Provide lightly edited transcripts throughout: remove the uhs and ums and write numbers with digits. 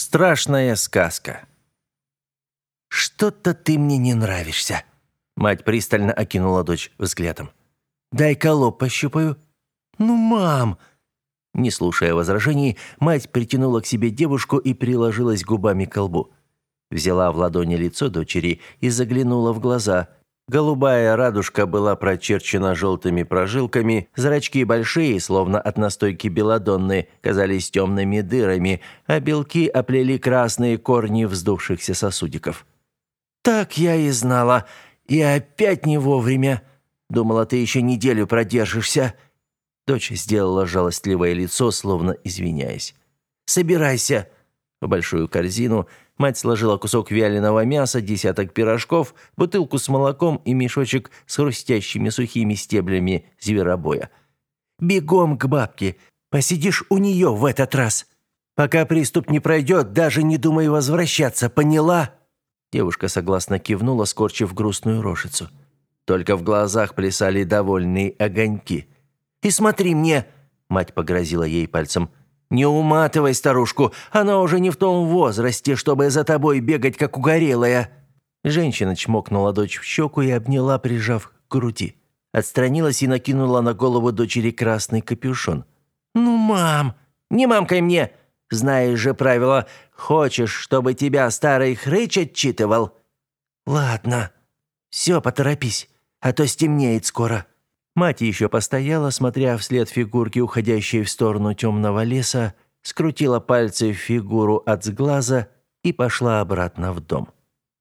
Страшная сказка. «Что-то ты мне не нравишься», — мать пристально окинула дочь взглядом. «Дай-ка лоб пощупаю». «Ну, мам!» Не слушая возражений, мать притянула к себе девушку и приложилась губами к лбу. Взяла в ладони лицо дочери и заглянула в глаза. Голубая радужка была прочерчена желтыми прожилками, зрачки большие, словно от настойки белладонны, казались темными дырами, а белки оплели красные корни вздувшихся сосудиков. «Так я и знала. И опять не вовремя. Думала, ты еще неделю продержишься». Дочь сделала жалостливое лицо, словно извиняясь. «Собирайся». В большую корзину мать сложила кусок вяленого мяса, десяток пирожков, бутылку с молоком и мешочек с хрустящими сухими стеблями зверобоя. «Бегом к бабке. Посидишь у нее в этот раз. Пока приступ не пройдет, даже не думай возвращаться, поняла?» Девушка согласно кивнула, скорчив грустную рожицу. Только в глазах плясали довольные огоньки. «И смотри мне!» — мать погрозила ей пальцем. «Не уматывай старушку, она уже не в том возрасте, чтобы за тобой бегать, как угорелая». Женщина чмокнула дочь в щеку и обняла, прижав к груди. Отстранилась и накинула на голову дочери красный капюшон. «Ну, мам, не мамкай мне! Знаешь же правила, хочешь, чтобы тебя старый хрыч отчитывал?» «Ладно, все, поторопись, а то стемнеет скоро». Мать еще постояла, смотря вслед фигурки, уходящей в сторону темного леса, скрутила пальцы в фигуру от сглаза и пошла обратно в дом.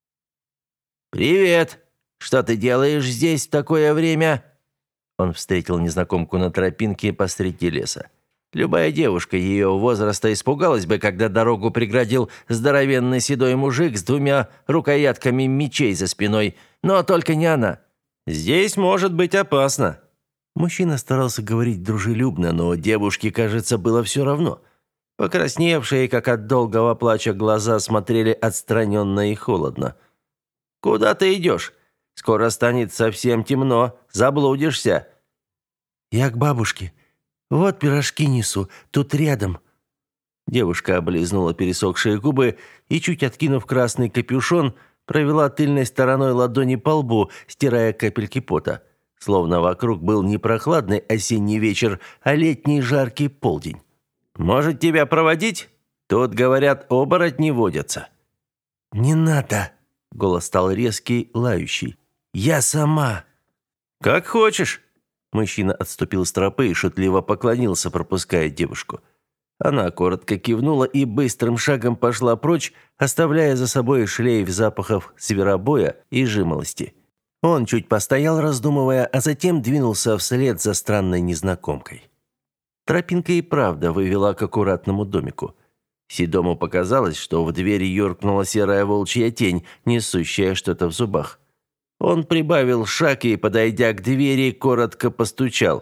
«Привет! Что ты делаешь здесь в такое время?» Он встретил незнакомку на тропинке посреди леса. Любая девушка ее возраста испугалась бы, когда дорогу преградил здоровенный седой мужик с двумя рукоятками мечей за спиной, но только не она. «Здесь может быть опасно». Мужчина старался говорить дружелюбно, но девушке, кажется, было все равно. Покрасневшие, как от долгого плача, глаза смотрели отстраненно и холодно. «Куда ты идешь? Скоро станет совсем темно, заблудишься». «Я к бабушке. Вот пирожки несу, тут рядом». Девушка облизнула пересохшие губы и, чуть откинув красный капюшон, провела тыльной стороной ладони по лбу, стирая капельки пота. Словно вокруг был не прохладный осенний вечер, а летний жаркий полдень. «Может, тебя проводить? Тут, говорят, оборотни водятся». «Не надо!» — голос стал резкий, лающий. «Я сама!» «Как хочешь!» Мужчина отступил с тропы и шутливо поклонился, пропуская девушку. Она коротко кивнула и быстрым шагом пошла прочь, оставляя за собой шлейф запахов зверобоя и жимолости. Он чуть постоял, раздумывая, а затем двинулся вслед за странной незнакомкой. Тропинка и правда вывела к аккуратному домику. Седому показалось, что в дверь юркнула серая волчья тень, несущая что-то в зубах. Он прибавил шаг и, подойдя к двери, коротко постучал.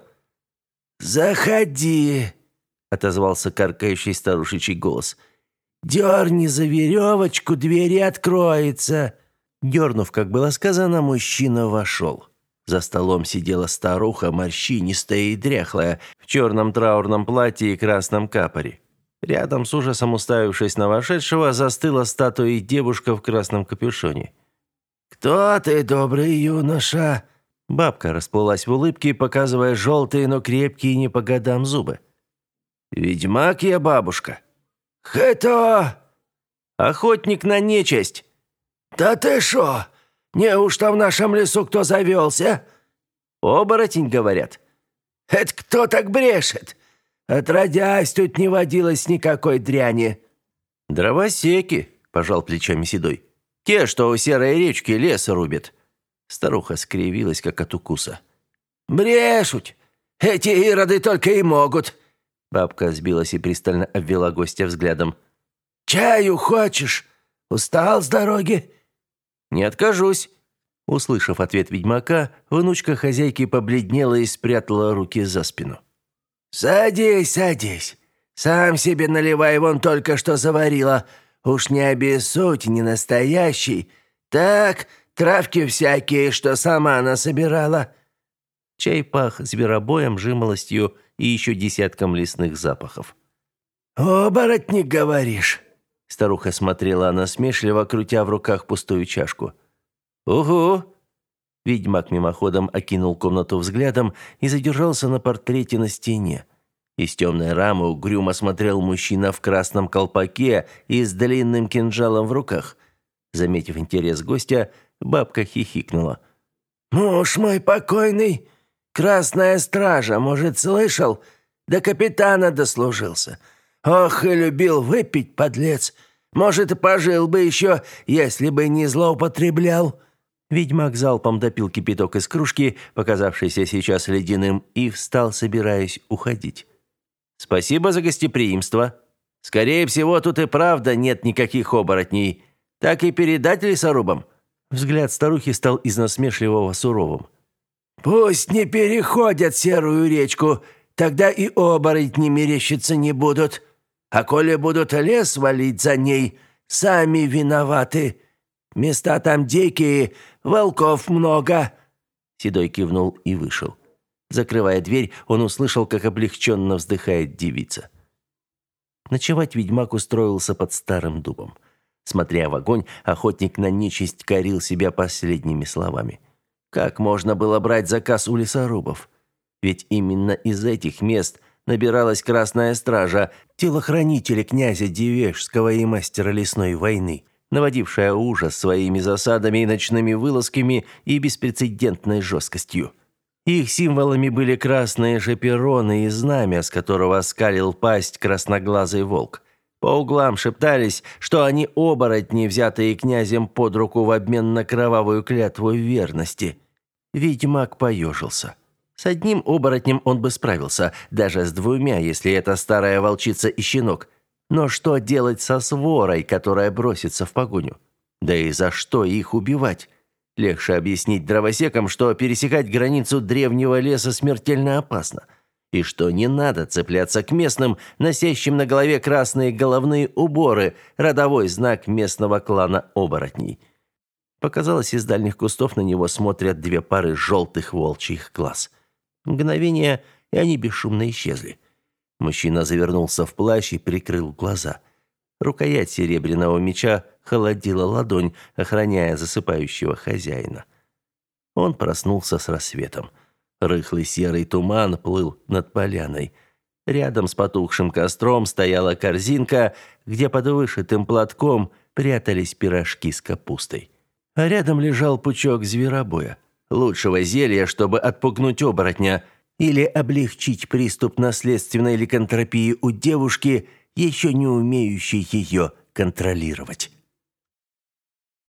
«Заходи!» — отозвался каркающий старушечий голос. «Дерни за веревочку, дверь и откроется!» Дернув, как было сказано, мужчина вошел. За столом сидела старуха, морщинистая и дряхлая, в черном траурном платье и красном капоре. Рядом, с ужасом уставившись на вошедшего, застыла статуей девушка в красном капюшоне. «Кто ты, добрый юноша?» Бабка расплылась в улыбке, показывая желтые, но крепкие не по годам зубы. «Ведьмак я, бабушка». «Кто?» «Охотник на нечисть». «Да ты шо? Неужто в нашем лесу кто завелся?» «Оборотень, говорят». «Это кто так брешет? Отродясь, тут не водилось никакой дряни». «Дровосеки», — пожал плечами Седой. «Те, что у серой речки лес рубят». Старуха скривилась, как от укуса. «Брешут! Эти ироды только и могут!» Бабка сбилась и пристально обвела гостя взглядом. «Чаю хочешь? Устал с дороги?» «Не откажусь». Услышав ответ ведьмака, внучка хозяйки побледнела и спрятала руки за спину. «Садись, садись. Сам себе наливай, вон только что заварила. Уж не обессудь, не настоящий. Так, травки всякие, что сама насобирала». Чай пах зверобоем, жимолостью и еще десятком лесных запахов. «Оборотник, говоришь? Старуха смотрела насмешливо, крутя в руках пустую чашку. «Угу!» Ведьмак мимоходом окинул комнату взглядом и задержался на портрете на стене. Из темной рамы угрюмо смотрел мужчина в красном колпаке и с длинным кинжалом в руках. Заметив интерес гостя, бабка хихикнула. «Муж мой покойный, красная стража, может, слышал? До капитана дослужился. Ох, и любил выпить, подлец. Может, и пожил бы еще, если бы не злоупотреблял». Ведьмак залпом допил кипяток из кружки, показавшейся сейчас ледяным, и встал, собираясь уходить. «Спасибо за гостеприимство. Скорее всего, тут и правда нет никаких оборотней. Так и передать лесорубам?» Взгляд старухи стал из насмешливого суровым. «Пусть не переходят серую речку, тогда и оборотни мерещиться не будут. А коли будут лес валить за ней, сами виноваты. Места там дикие, волков много». Седой кивнул и вышел. Закрывая дверь, он услышал, как облегченно вздыхает девица. Ночевать ведьмак устроился под старым дубом. Смотря в огонь, охотник на нечисть корил себя последними словами. Как можно было брать заказ у лесорубов? Ведь именно из этих мест набиралась Красная Стража, телохранители князя Девежского и мастера лесной войны, наводившая ужас своими засадами и ночными вылазками и беспрецедентной жесткостью. Их символами были красные шапероны и знамя, с которого оскалил пасть красноглазый волк. По углам шептались, что они оборотни, взятые князем под руку в обмен на кровавую клятву верности. Ведьмак поежился. С одним оборотнем он бы справился, даже с двумя, если это старая волчица и щенок. Но что делать со сворой, которая бросится в погоню? Да и за что их убивать? Легче объяснить дровосекам, что пересекать границу древнего леса смертельно опасно, и что не надо цепляться к местным, носящим на голове красные головные уборы, родовой знак местного клана оборотней. Показалось, из дальних кустов на него смотрят две пары желтых волчьих глаз. Мгновение, и они бесшумно исчезли. Мужчина завернулся в плащ и прикрыл глаза. Рукоять серебряного меча холодила ладонь, охраняя засыпающего хозяина. Он проснулся с рассветом. Рыхлый серый туман плыл над поляной. Рядом с потухшим костром стояла корзинка, где под вышитым платком прятались пирожки с капустой. А рядом лежал пучок зверобоя, лучшего зелья, чтобы отпугнуть оборотня или облегчить приступ наследственной ликантропии у девушки, еще не умеющей ее контролировать.